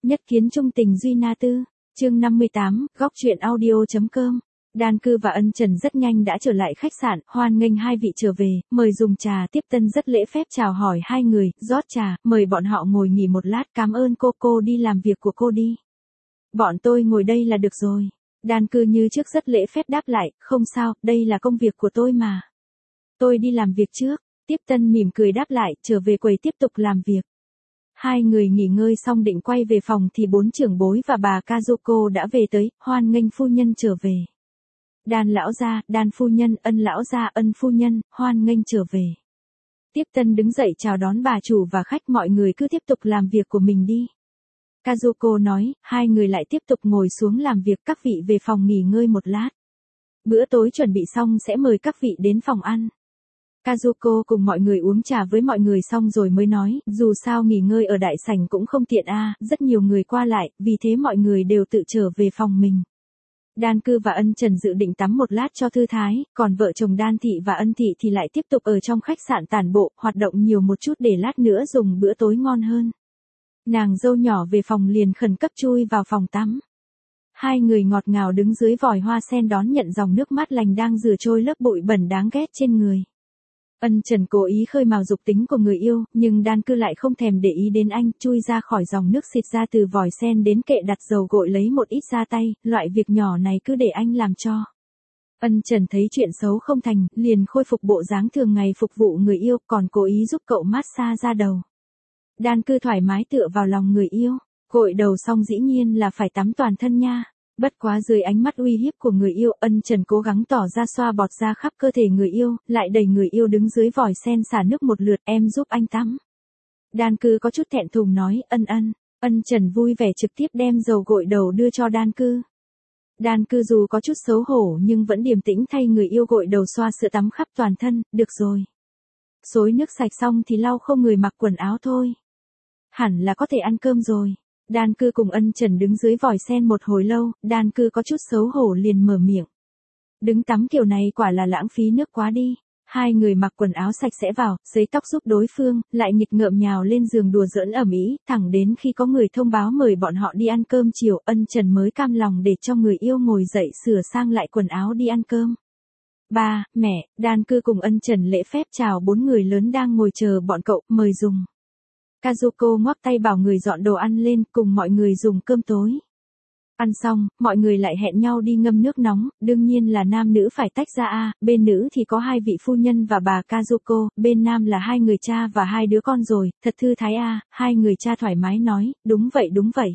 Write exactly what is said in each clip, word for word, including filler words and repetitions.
Nhất kiến trung tình duy na tư, chương năm mươi tám, góc truyện audio.com. Đan Cư và Ân Trần rất nhanh đã trở lại khách sạn, hoan nghênh hai vị trở về, mời dùng trà. Tiếp tân rất lễ phép chào hỏi hai người, rót trà, mời bọn họ ngồi nghỉ một lát. Cảm ơn cô, cô đi làm việc của cô đi. Bọn tôi ngồi đây là được rồi. Đan Cư như trước rất lễ phép đáp lại, không sao, đây là công việc của tôi mà. Tôi đi làm việc trước. Tiếp tân mỉm cười đáp lại, trở về quầy tiếp tục làm việc. Hai người nghỉ ngơi xong định quay về phòng thì bốn trưởng bối và bà Kazuko đã về tới, hoan nghênh phu nhân trở về. Đan lão gia, Đan phu nhân, Ân lão gia, Ân phu nhân, hoan nghênh trở về. Tiếp tân đứng dậy chào đón bà chủ và khách, mọi người cứ tiếp tục làm việc của mình đi. Kazuko nói, hai người lại tiếp tục ngồi xuống làm việc, các vị về phòng nghỉ ngơi một lát. Bữa tối chuẩn bị xong sẽ mời các vị đến phòng ăn. Kazuko cùng mọi người uống trà với mọi người xong rồi mới nói, dù sao nghỉ ngơi ở đại sảnh cũng không tiện a, à, rất nhiều người qua lại, vì thế mọi người đều tự trở về phòng mình. Đan Cư và Ân Trần dự định tắm một lát cho thư thái, còn vợ chồng Đan Thị và Ân Thị thì lại tiếp tục ở trong khách sạn tản bộ, hoạt động nhiều một chút để lát nữa dùng bữa tối ngon hơn. Nàng dâu nhỏ về phòng liền khẩn cấp chui vào phòng tắm. Hai người ngọt ngào đứng dưới vòi hoa sen đón nhận dòng nước mát lành đang rửa trôi lớp bụi bẩn đáng ghét trên người. Ân Trần cố ý khơi mào dục tính của người yêu, nhưng Đan Cư lại không thèm để ý đến anh, chui ra khỏi dòng nước xịt ra từ vòi sen đến kệ đặt dầu gội lấy một ít ra tay, loại việc nhỏ này cứ để anh làm cho. Ân Trần thấy chuyện xấu không thành, liền khôi phục bộ dáng thường ngày phục vụ người yêu, còn cố ý giúp cậu massage ra đầu. Đan Cư thoải mái tựa vào lòng người yêu, gội đầu xong dĩ nhiên là phải tắm toàn thân nha. Bất quá dưới ánh mắt uy hiếp của người yêu, Ân Trần cố gắng tỏ ra xoa bọt ra khắp cơ thể người yêu, lại đẩy người yêu đứng dưới vòi sen xả nước một lượt, em giúp anh tắm. Đan Cư có chút thẹn thùng nói, ân ân. Ân Trần vui vẻ trực tiếp đem dầu gội đầu đưa cho Đan Cư. Đan Cư dù có chút xấu hổ nhưng vẫn điềm tĩnh thay người yêu gội đầu xoa sữa tắm khắp toàn thân, được rồi. Xối nước sạch xong thì lau khô người mặc quần áo thôi. Hẳn là có thể ăn cơm rồi. Đan Cư cùng Ân Trần đứng dưới vòi sen một hồi lâu, Đan Cư có chút xấu hổ liền mở miệng. Đứng tắm kiểu này quả là lãng phí nước quá đi. Hai người mặc quần áo sạch sẽ vào, sấy tóc giúp đối phương, lại nghịch ngợm nhào lên giường đùa giỡn ầm ĩ, thẳng đến khi có người thông báo mời bọn họ đi ăn cơm chiều, Ân Trần mới cam lòng để cho người yêu ngồi dậy sửa sang lại quần áo đi ăn cơm. Ba, mẹ, Đan Cư cùng Ân Trần lễ phép chào bốn người lớn đang ngồi chờ bọn cậu, mời dùng. Kazuko ngoắc tay bảo người dọn đồ ăn lên, cùng mọi người dùng cơm tối. Ăn xong, mọi người lại hẹn nhau đi ngâm nước nóng, đương nhiên là nam nữ phải tách ra a, bên nữ thì có hai vị phu nhân và bà Kazuko, bên nam là hai người cha và hai đứa con rồi, thật thư thái a, hai người cha thoải mái nói, đúng vậy đúng vậy.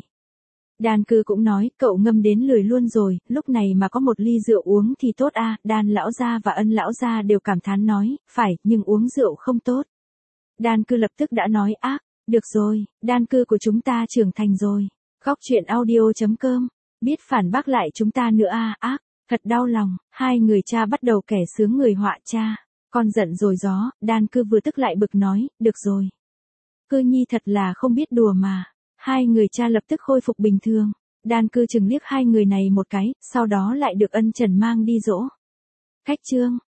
Đan Cư cũng nói, cậu ngâm đến lười luôn rồi, lúc này mà có một ly rượu uống thì tốt a, Đan lão gia và Ân lão gia đều cảm thán nói, phải, nhưng uống rượu không tốt. Đan Cư lập tức đã nói ác. Được rồi, Đan Cư của chúng ta trưởng thành rồi. Góc truyện audio.com. Biết phản bác lại chúng ta nữa a, ác. Thật đau lòng, hai người cha bắt đầu kẻ sướng người họa cha. Con giận rồi gió, Đan Cư vừa tức lại bực nói, được rồi. Cư nhi thật là không biết đùa mà. Hai người cha lập tức khôi phục bình thường. Đan Cư chừng liếc hai người này một cái, sau đó lại được Ân Trần mang đi dỗ. Khách trương,